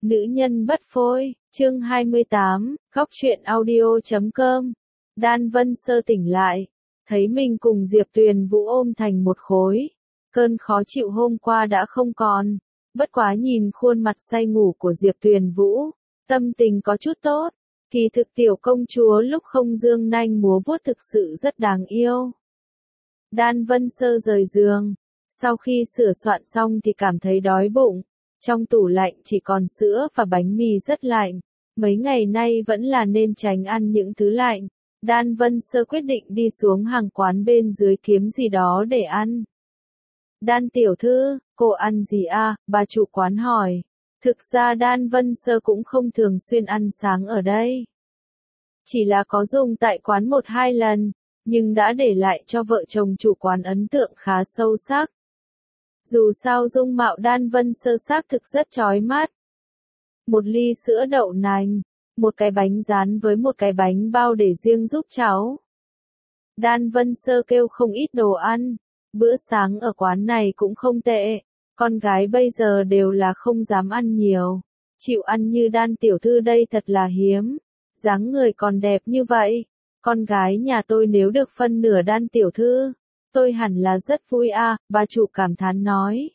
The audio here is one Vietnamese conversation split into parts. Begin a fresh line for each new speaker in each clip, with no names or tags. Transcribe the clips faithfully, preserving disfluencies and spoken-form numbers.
Nữ nhân bất phôi, chương hai mươi tám, góc truyện audio chấm com. Đan Vân Sơ tỉnh lại, thấy mình cùng Diệp Tuyền Vũ ôm thành một khối. Cơn khó chịu hôm qua đã không còn, bất quá nhìn khuôn mặt say ngủ của Diệp Tuyền Vũ, tâm tình có chút tốt. Kỳ thực tiểu công chúa lúc không dương nanh múa vuốt thực sự rất đáng yêu. Đan Vân Sơ rời giường, sau khi sửa soạn xong thì cảm thấy đói bụng. Trong tủ lạnh chỉ còn sữa và bánh mì rất lạnh, mấy ngày nay vẫn là nên tránh ăn những thứ lạnh. Đan Vân Sơ quyết định đi xuống hàng quán bên dưới kiếm gì đó để ăn. Đan tiểu thư, cô ăn gì à? Bà chủ quán hỏi. Thực ra Đan Vân Sơ cũng không thường xuyên ăn sáng ở đây. Chỉ là có dùng tại quán một hai lần, nhưng đã để lại cho vợ chồng chủ quán ấn tượng khá sâu sắc. Dù sao dung mạo Đan Vân Sơ xác thực rất chói mắt. Một ly sữa đậu nành, một cái bánh rán với một cái bánh bao để riêng giúp cháu. Đan Vân Sơ kêu không ít đồ ăn, bữa sáng ở quán này cũng không tệ, con gái bây giờ đều là không dám ăn nhiều. Chịu ăn như Đan tiểu thư đây thật là hiếm, dáng người còn đẹp như vậy, con gái nhà tôi nếu được phân nửa Đan tiểu thư, tôi hẳn là rất vui à, bà chủ cảm thán nói.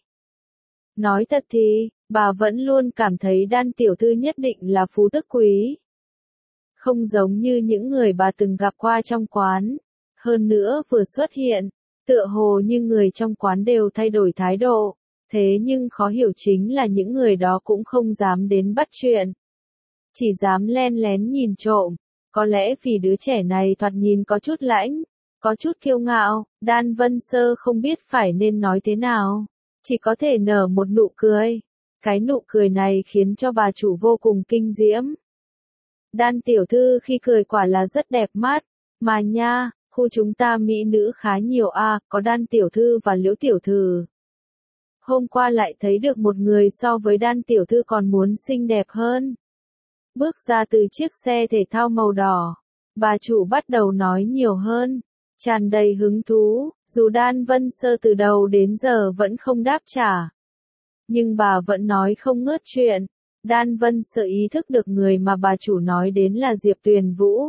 Nói thật thì, bà vẫn luôn cảm thấy Đan tiểu thư nhất định là phú tức quý. Không giống như những người bà từng gặp qua trong quán. Hơn nữa vừa xuất hiện, tựa hồ như người trong quán đều thay đổi thái độ. Thế nhưng khó hiểu chính là những người đó cũng không dám đến bắt chuyện. Chỉ dám len lén nhìn trộm. Có lẽ vì đứa trẻ này thoạt nhìn có chút lãnh, có chút kiêu ngạo, Đan Vân Sơ không biết phải nên nói thế nào. Chỉ có thể nở một nụ cười. Cái nụ cười này khiến cho bà chủ vô cùng kinh diễm. Đan tiểu thư khi cười quả là rất đẹp mắt. Mà nha, khu chúng ta mỹ nữ khá nhiều à, có Đan tiểu thư và Liễu tiểu thư. Hôm qua lại thấy được một người so với Đan tiểu thư còn muốn xinh đẹp hơn. Bước ra từ chiếc xe thể thao màu đỏ, bà chủ bắt đầu nói nhiều hơn, tràn đầy hứng thú, dù Đan Vân Sơ từ đầu đến giờ vẫn không đáp trả. Nhưng bà vẫn nói không ngớt chuyện. Đan Vân Sơ ý thức được người mà bà chủ nói đến là Diệp Tuyền Vũ.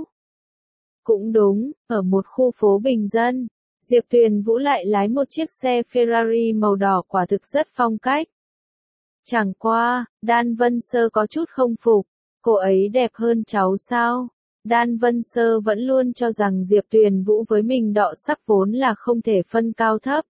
Cũng đúng, ở một khu phố bình dân, Diệp Tuyền Vũ lại lái một chiếc xe Ferrari màu đỏ quả thực rất phong cách. Chẳng qua, Đan Vân Sơ có chút không phục, cô ấy đẹp hơn cháu sao? Đan Vân Sơ vẫn luôn cho rằng Diệp Tuyền Vũ với mình đọ sắc vốn là không thể phân cao thấp.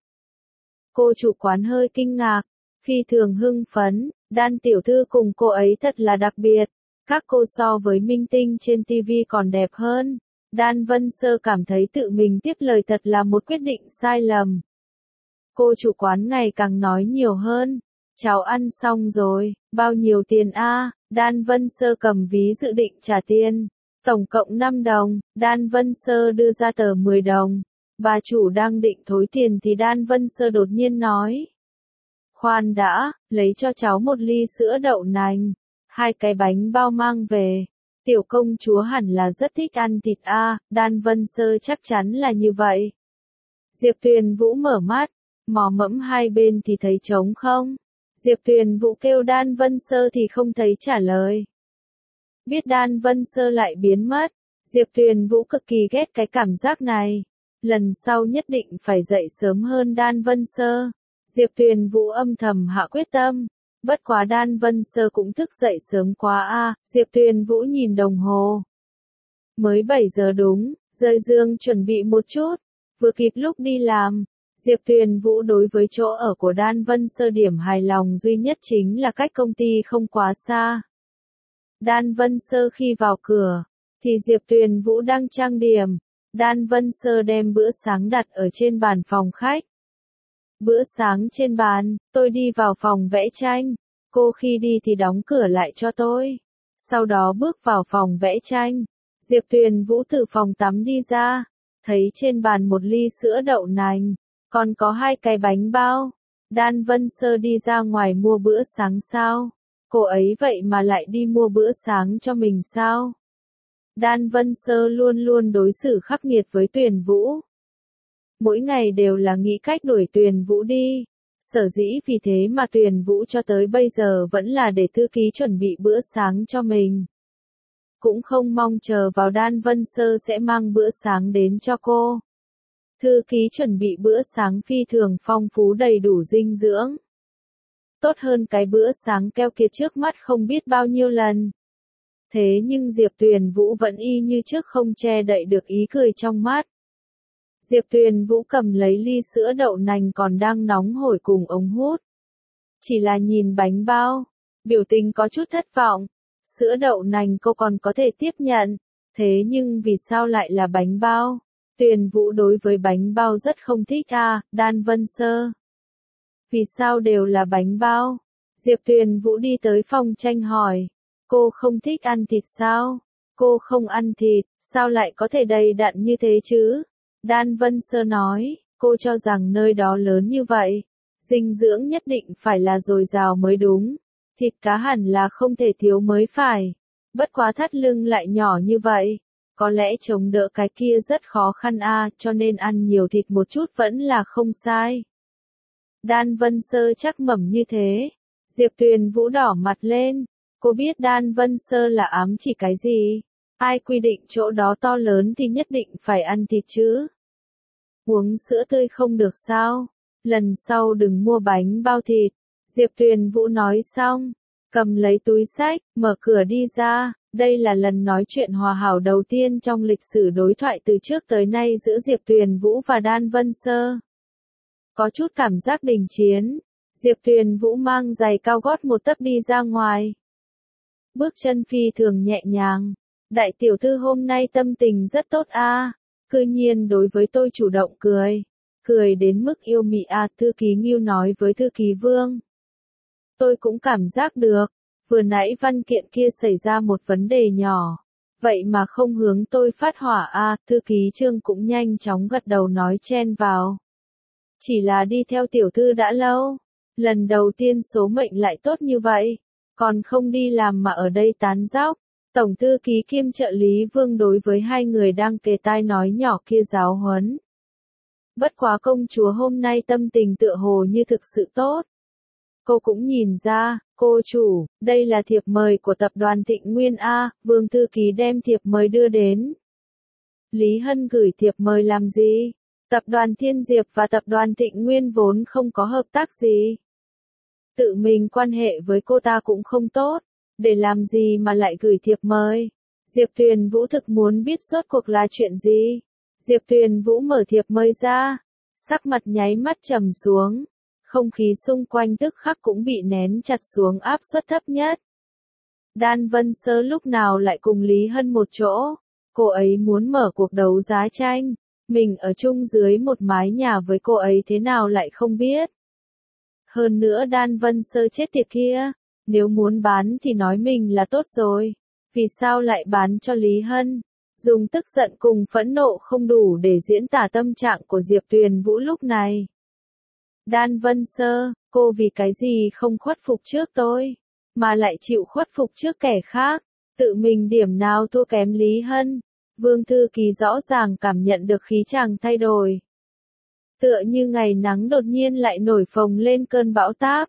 Cô chủ quán hơi kinh ngạc, phi thường hưng phấn, Đan tiểu thư cùng cô ấy thật là đặc biệt. Các cô so với minh tinh trên ti vi còn đẹp hơn. Đan Vân Sơ cảm thấy tự mình tiếp lời thật là một quyết định sai lầm. Cô chủ quán ngày càng nói nhiều hơn. Cháu ăn xong rồi, bao nhiêu tiền a? Đan Vân Sơ cầm ví dự định trả tiền. Tổng cộng năm đồng, Đan Vân Sơ đưa ra tờ mười đồng. Bà chủ đang định thối tiền thì Đan Vân Sơ đột nhiên nói. Khoan đã, lấy cho cháu một ly sữa đậu nành, hai cái bánh bao mang về. Tiểu công chúa hẳn là rất thích ăn thịt a, Đan Vân Sơ chắc chắn là như vậy. Diệp Tuyền Vũ mở mắt, mò mẫm hai bên thì thấy trống không. Diệp Tuyền Vũ kêu Đan Vân Sơ thì không thấy trả lời. Biết Đan Vân Sơ lại biến mất, Diệp Tuyền Vũ cực kỳ ghét cái cảm giác này. Lần sau nhất định phải dậy sớm hơn Đan Vân Sơ. Diệp Tuyền Vũ âm thầm hạ quyết tâm. Bất quá Đan Vân Sơ cũng thức dậy sớm quá a, à. Diệp Tuyền Vũ nhìn đồng hồ. Mới bảy giờ đúng, rời giường chuẩn bị một chút, vừa kịp lúc đi làm. Diệp Tuyền Vũ đối với chỗ ở của Đan Vân Sơ điểm hài lòng duy nhất chính là cách công ty không quá xa. Đan Vân Sơ khi vào cửa, thì Diệp Tuyền Vũ đang trang điểm. Đan Vân Sơ đem bữa sáng đặt ở trên bàn phòng khách. Bữa sáng trên bàn, tôi đi vào phòng vẽ tranh. Cô khi đi thì đóng cửa lại cho tôi. Sau đó bước vào phòng vẽ tranh. Diệp Tuyền Vũ từ phòng tắm đi ra. Thấy trên bàn một ly sữa đậu nành. Còn có hai cái bánh bao. Đan Vân Sơ đi ra ngoài mua bữa sáng sao? Cô ấy vậy mà lại đi mua bữa sáng cho mình sao? Đan Vân Sơ luôn luôn đối xử khắc nghiệt với Tuyền Vũ. Mỗi ngày đều là nghĩ cách đuổi Tuyền Vũ đi. Sở dĩ vì thế mà Tuyền Vũ cho tới bây giờ vẫn là để thư ký chuẩn bị bữa sáng cho mình. Cũng không mong chờ vào Đan Vân Sơ sẽ mang bữa sáng đến cho cô. Thư ký chuẩn bị bữa sáng phi thường phong phú đầy đủ dinh dưỡng. Tốt hơn cái bữa sáng keo kiệt trước mắt không biết bao nhiêu lần. Thế nhưng Diệp Tuyền Vũ vẫn y như trước không che đậy được ý cười trong mắt. Diệp Tuyền Vũ cầm lấy ly sữa đậu nành còn đang nóng hổi cùng ống hút. Chỉ là nhìn bánh bao, biểu tình có chút thất vọng. Sữa đậu nành cô còn có thể tiếp nhận, thế nhưng vì sao lại là bánh bao? Tuyền Vũ đối với bánh bao rất không thích à, Đan Vân Sơ. Vì sao đều là bánh bao? Diệp Tuyền Vũ đi tới phòng tranh hỏi. Cô không thích ăn thịt sao? Cô không ăn thịt, sao lại có thể đầy đặn như thế chứ? Đan Vân Sơ nói, cô cho rằng nơi đó lớn như vậy, dinh dưỡng nhất định phải là dồi dào mới đúng. Thịt cá hẳn là không thể thiếu mới phải. Bất quá thắt lưng lại nhỏ như vậy. Có lẽ chống đỡ cái kia rất khó khăn a, cho nên ăn nhiều thịt một chút vẫn là không sai. Đan Vân Sơ chắc mẩm như thế. Diệp Tuyền Vũ đỏ mặt lên. Cô biết Đan Vân Sơ là ám chỉ cái gì? Ai quy định chỗ đó to lớn thì nhất định phải ăn thịt chứ? Uống sữa tươi không được sao? Lần sau đừng mua bánh bao thịt. Diệp Tuyền Vũ nói xong, cầm lấy túi xách, mở cửa đi ra. Đây là lần nói chuyện hòa hảo đầu tiên trong lịch sử đối thoại từ trước tới nay giữa Diệp Tuyền Vũ và Đan Vân Sơ. Có chút cảm giác đình chiến. Diệp Tuyền Vũ mang giày cao gót một tấc đi ra ngoài. Bước chân phi thường nhẹ nhàng. Đại tiểu thư hôm nay tâm tình rất tốt a, à. Cư nhiên đối với tôi chủ động cười. Cười đến mức yêu mị a, à, thư ký Ngưu nói với thư ký Vương. Tôi cũng cảm giác được, vừa nãy văn kiện kia xảy ra một vấn đề nhỏ. Vậy mà không hướng tôi phát hỏa a, à, thư ký Trương cũng nhanh chóng gật đầu nói chen vào. Chỉ là đi theo tiểu thư đã lâu. Lần đầu tiên số mệnh lại tốt như vậy. Còn không đi làm mà ở đây tán dóc. Tổng thư ký kiêm trợ lý Vương đối với hai người đang kề tai nói nhỏ kia giáo huấn. Bất quá công chúa hôm nay tâm tình tựa hồ như thực sự tốt. Cô cũng nhìn ra, cô chủ, đây là thiệp mời của tập đoàn Thịnh Nguyên A, Vương thư ký đem thiệp mời đưa đến. Lý Hân gửi thiệp mời làm gì? Tập đoàn Thiên Diệp và tập đoàn Thịnh Nguyên vốn không có hợp tác gì. Tự mình quan hệ với cô ta cũng không tốt, để làm gì mà lại gửi thiệp mời. Diệp Tuyền Vũ thực muốn biết rốt cuộc là chuyện gì. Diệp Tuyền Vũ mở thiệp mời ra, sắc mặt nháy mắt trầm xuống. Không khí xung quanh tức khắc cũng bị nén chặt xuống áp suất thấp nhất. Đan Vân Sơ lúc nào lại cùng Lý Hân một chỗ. Cô ấy muốn mở cuộc đấu giá tranh. Mình ở chung dưới một mái nhà với cô ấy thế nào lại không biết. Hơn nữa Đan Vân Sơ chết tiệt kia. Nếu muốn bán thì nói mình là tốt rồi. Vì sao lại bán cho Lý Hân? Dùng tức giận cùng phẫn nộ không đủ để diễn tả tâm trạng của Diệp Tuyền Vũ lúc này. Đan Vân Sơ, cô vì cái gì không khuất phục trước tôi, mà lại chịu khuất phục trước kẻ khác, tự mình điểm nào thua kém Lý Hân. Vương thư ký rõ ràng cảm nhận được khí chàng thay đổi. Tựa như ngày nắng đột nhiên lại nổi phồng lên cơn bão táp.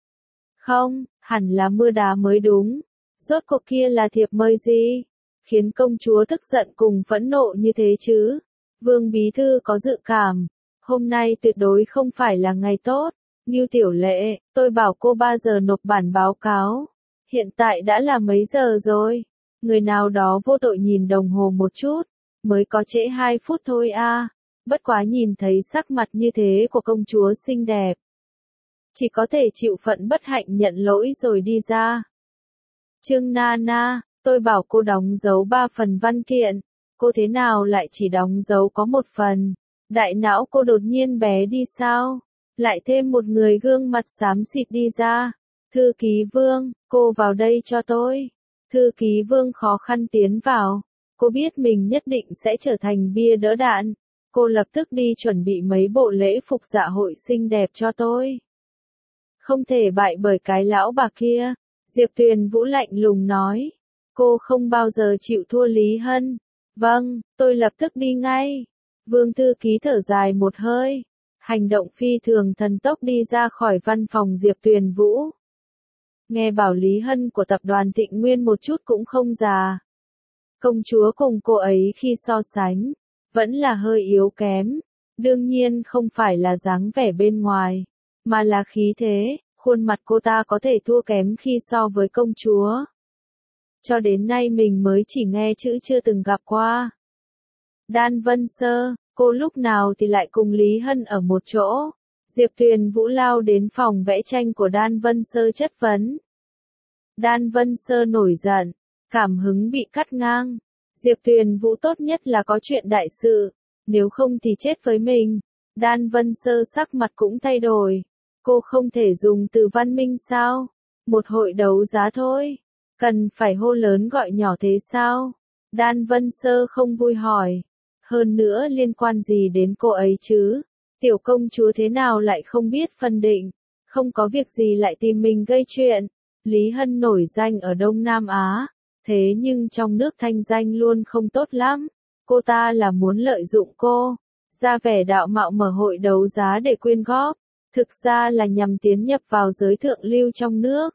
Không, hẳn là mưa đá mới đúng. Rốt cuộc kia là thiệp mời gì? Khiến công chúa tức giận cùng phẫn nộ như thế chứ? Vương bí thư có dự cảm. Hôm nay tuyệt đối không phải là ngày tốt. Ngưu Tiểu Lệ, tôi bảo cô ba giờ nộp bản báo cáo. Hiện tại đã là mấy giờ rồi? Người nào đó vô tội nhìn đồng hồ một chút. Mới có trễ hai phút thôi a. Bất quá nhìn thấy sắc mặt như thế của công chúa xinh đẹp. Chỉ có thể chịu phận bất hạnh nhận lỗi rồi đi ra. Trương Nana, tôi bảo cô đóng dấu ba phần văn kiện. Cô thế nào lại chỉ đóng dấu có một phần? Đại não cô đột nhiên bé đi sao? Lại thêm một người gương mặt xám xịt đi ra. Thư ký Vương, cô vào đây cho tôi. Thư ký Vương khó khăn tiến vào. Cô biết mình nhất định sẽ trở thành bia đỡ đạn. Cô lập tức đi chuẩn bị mấy bộ lễ phục dạ hội xinh đẹp cho tôi. Không thể bại bởi cái lão bà kia. Diệp Tuyền Vũ lạnh lùng nói. Cô không bao giờ chịu thua Lý Hân. Vâng, tôi lập tức đi ngay. Vương thư ký thở dài một hơi. hành động phi thường thần tốc đi ra khỏi văn phòng Diệp Tuyền Vũ. Nghe bảo Lý Hân của tập đoàn Thịnh Nguyên một chút cũng không già. Công chúa cùng cô ấy khi so sánh, vẫn là hơi yếu kém. Đương nhiên không phải là dáng vẻ bên ngoài, mà là khí thế, khuôn mặt cô ta có thể thua kém khi so với công chúa. Cho đến nay mình mới chỉ nghe chữ chưa từng gặp qua. Đan Vân Sơ, cô lúc nào thì lại cùng Lý Hân ở một chỗ? Diệp Tuyền Vũ lao đến phòng vẽ tranh của Đan Vân Sơ chất vấn. Đan Vân Sơ nổi giận, cảm hứng bị cắt ngang. Diệp Tuyền Vũ tốt nhất là có chuyện đại sự, nếu không thì chết với mình. Đan Vân Sơ sắc mặt cũng thay đổi. Cô không thể dùng từ văn minh sao? Một hội đấu giá thôi. Cần phải hô lớn gọi nhỏ thế sao? Đan Vân Sơ không vui hỏi. Hơn nữa liên quan gì đến cô ấy chứ? Tiểu công chúa thế nào lại không biết phân định? Không có việc gì lại tìm mình gây chuyện. Lý Hân nổi danh ở Đông Nam Á. Thế nhưng trong nước thanh danh luôn không tốt lắm. Cô ta là muốn lợi dụng cô, ra vẻ đạo mạo mở hội đấu giá để quyên góp. Thực ra là nhằm tiến nhập vào giới thượng lưu trong nước.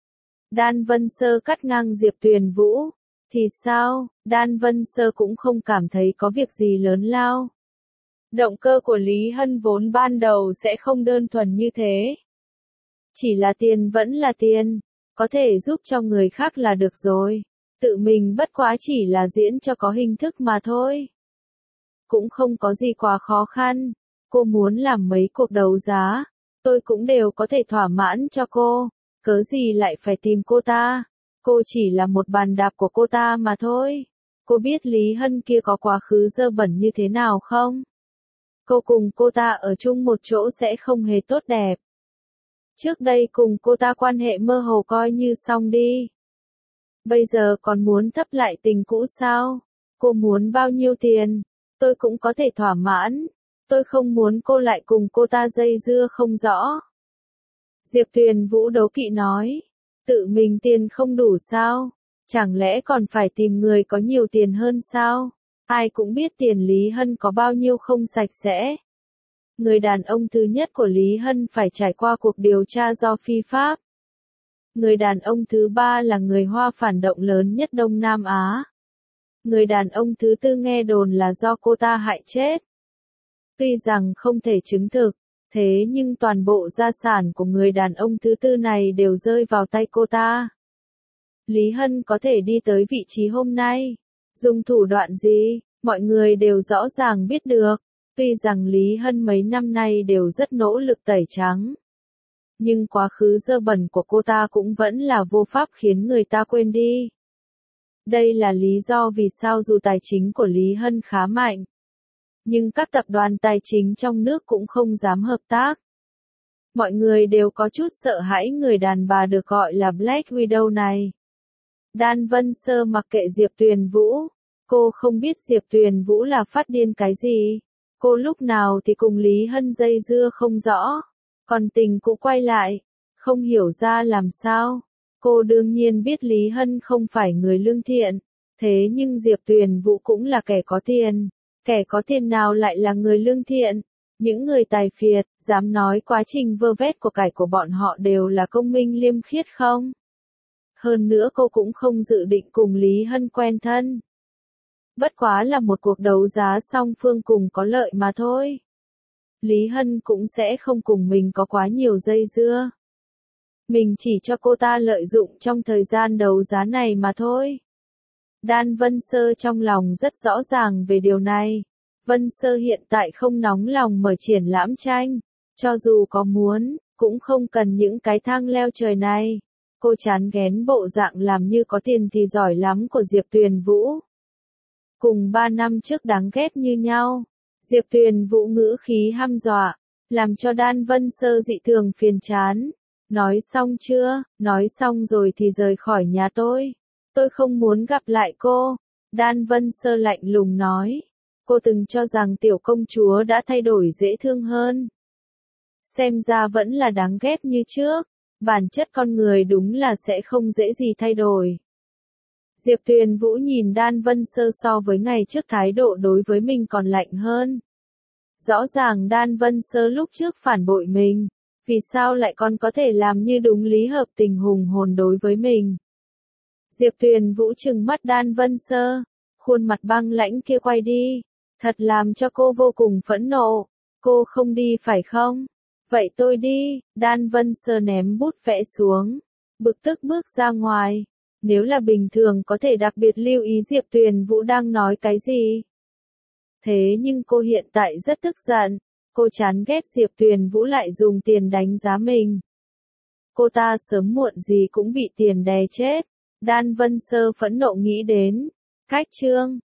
Đan Vân Sơ cắt ngang Diệp Tuyền Vũ. Thì sao, Đan Vân Sơ cũng không cảm thấy có việc gì lớn lao. Động cơ của Lý Hân vốn ban đầu sẽ không đơn thuần như thế. Chỉ là tiền vẫn là tiền, có thể giúp cho người khác là được rồi. Tự mình bất quá chỉ là diễn cho có hình thức mà thôi. Cũng không có gì quá khó khăn. Cô muốn làm mấy cuộc đấu giá, tôi cũng đều có thể thỏa mãn cho cô. Cớ gì lại phải tìm cô ta? Cô chỉ là một bàn đạp của cô ta mà thôi. Cô biết Lý Hân kia có quá khứ dơ bẩn như thế nào không? Cô cùng cô ta ở chung một chỗ sẽ không hề tốt đẹp. Trước đây cùng cô ta quan hệ mơ hồ coi như xong đi. Bây giờ còn muốn thấp lại tình cũ sao? Cô muốn bao nhiêu tiền? Tôi cũng có thể thỏa mãn. Tôi không muốn cô lại cùng cô ta dây dưa không rõ. Diệp Tuyền Vũ đố kỵ nói. Tự mình tiền không đủ sao? Chẳng lẽ còn phải tìm người có nhiều tiền hơn sao? Ai cũng biết tiền Lý Hân có bao nhiêu không sạch sẽ. Người đàn ông thứ nhất của Lý Hân phải trải qua cuộc điều tra do phi pháp. Người đàn ông thứ ba là người Hoa phản động lớn nhất Đông Nam Á. Người đàn ông thứ tư nghe đồn là do cô ta hại chết. Tuy rằng không thể chứng thực, thế nhưng toàn bộ gia sản của người đàn ông thứ tư này đều rơi vào tay cô ta. Lý Hân có thể đi tới vị trí hôm nay. Dùng thủ đoạn gì, mọi người đều rõ ràng biết được. Tuy rằng Lý Hân mấy năm nay đều rất nỗ lực tẩy trắng. Nhưng quá khứ dơ bẩn của cô ta cũng vẫn là vô pháp khiến người ta quên đi. Đây là lý do vì sao dù tài chính của Lý Hân khá mạnh, nhưng các tập đoàn tài chính trong nước cũng không dám hợp tác. Mọi người đều có chút sợ hãi người đàn bà được gọi là Black Widow này. Đan Vân Sơ mặc kệ Diệp Tuyền Vũ. Cô không biết Diệp Tuyền Vũ là phát điên cái gì. Cô lúc nào thì cùng Lý Hân dây dưa không rõ. Còn tình cũ quay lại. Không hiểu ra làm sao. Cô đương nhiên biết Lý Hân không phải người lương thiện. Thế nhưng Diệp Tuyền Vũ cũng là kẻ có tiền. Kẻ có tiền nào lại là người lương thiện? Những người tài phiệt, dám nói quá trình vơ vét của cải của bọn họ đều là công minh liêm khiết không? Hơn nữa cô cũng không dự định cùng Lý Hân quen thân. Bất quá là một cuộc đấu giá song phương cùng có lợi mà thôi. Lý Hân cũng sẽ không cùng mình có quá nhiều dây dưa. Mình chỉ cho cô ta lợi dụng trong thời gian đấu giá này mà thôi. Đan Vân Sơ trong lòng rất rõ ràng về điều này. Vân Sơ hiện tại không nóng lòng mở triển lãm tranh. Cho dù có muốn, cũng không cần những cái thang leo trời này. Cô chán ghén bộ dạng làm như có tiền thì giỏi lắm của Diệp Tuyền Vũ. Cùng ba năm trước đáng ghét như nhau. Diệp Tuyền Vũ ngữ khí hăm dọa, làm cho Đan Vân Sơ dị thường phiền chán. Nói xong chưa? Nói xong rồi thì rời khỏi nhà tôi. Tôi không muốn gặp lại cô. Đan Vân Sơ lạnh lùng nói. Cô từng cho rằng tiểu công chúa đã thay đổi dễ thương hơn. Xem ra vẫn là đáng ghét như trước. Bản chất con người đúng là sẽ không dễ gì thay đổi. Diệp Tuyền Vũ nhìn Đan Vân Sơ so với ngày trước thái độ đối với mình còn lạnh hơn. Rõ ràng Đan Vân Sơ lúc trước phản bội mình, vì sao lại còn có thể làm như đúng lý hợp tình hùng hồn đối với mình. Diệp Tuyền Vũ trừng mắt Đan Vân Sơ, khuôn mặt băng lãnh kia quay đi, thật làm cho cô vô cùng phẫn nộ. Cô không đi phải không? Vậy tôi đi. Đan Vân Sơ ném bút vẽ xuống, bực tức bước ra ngoài. Nếu là bình thường có thể đặc biệt lưu ý Diệp Tuyền Vũ đang nói cái gì. Thế nhưng cô hiện tại rất tức giận, cô chán ghét Diệp Tuyền Vũ lại dùng tiền đánh giá mình. Cô ta sớm muộn gì cũng bị tiền đè chết. Đan Vân Sơ phẫn nộ nghĩ đến cách chương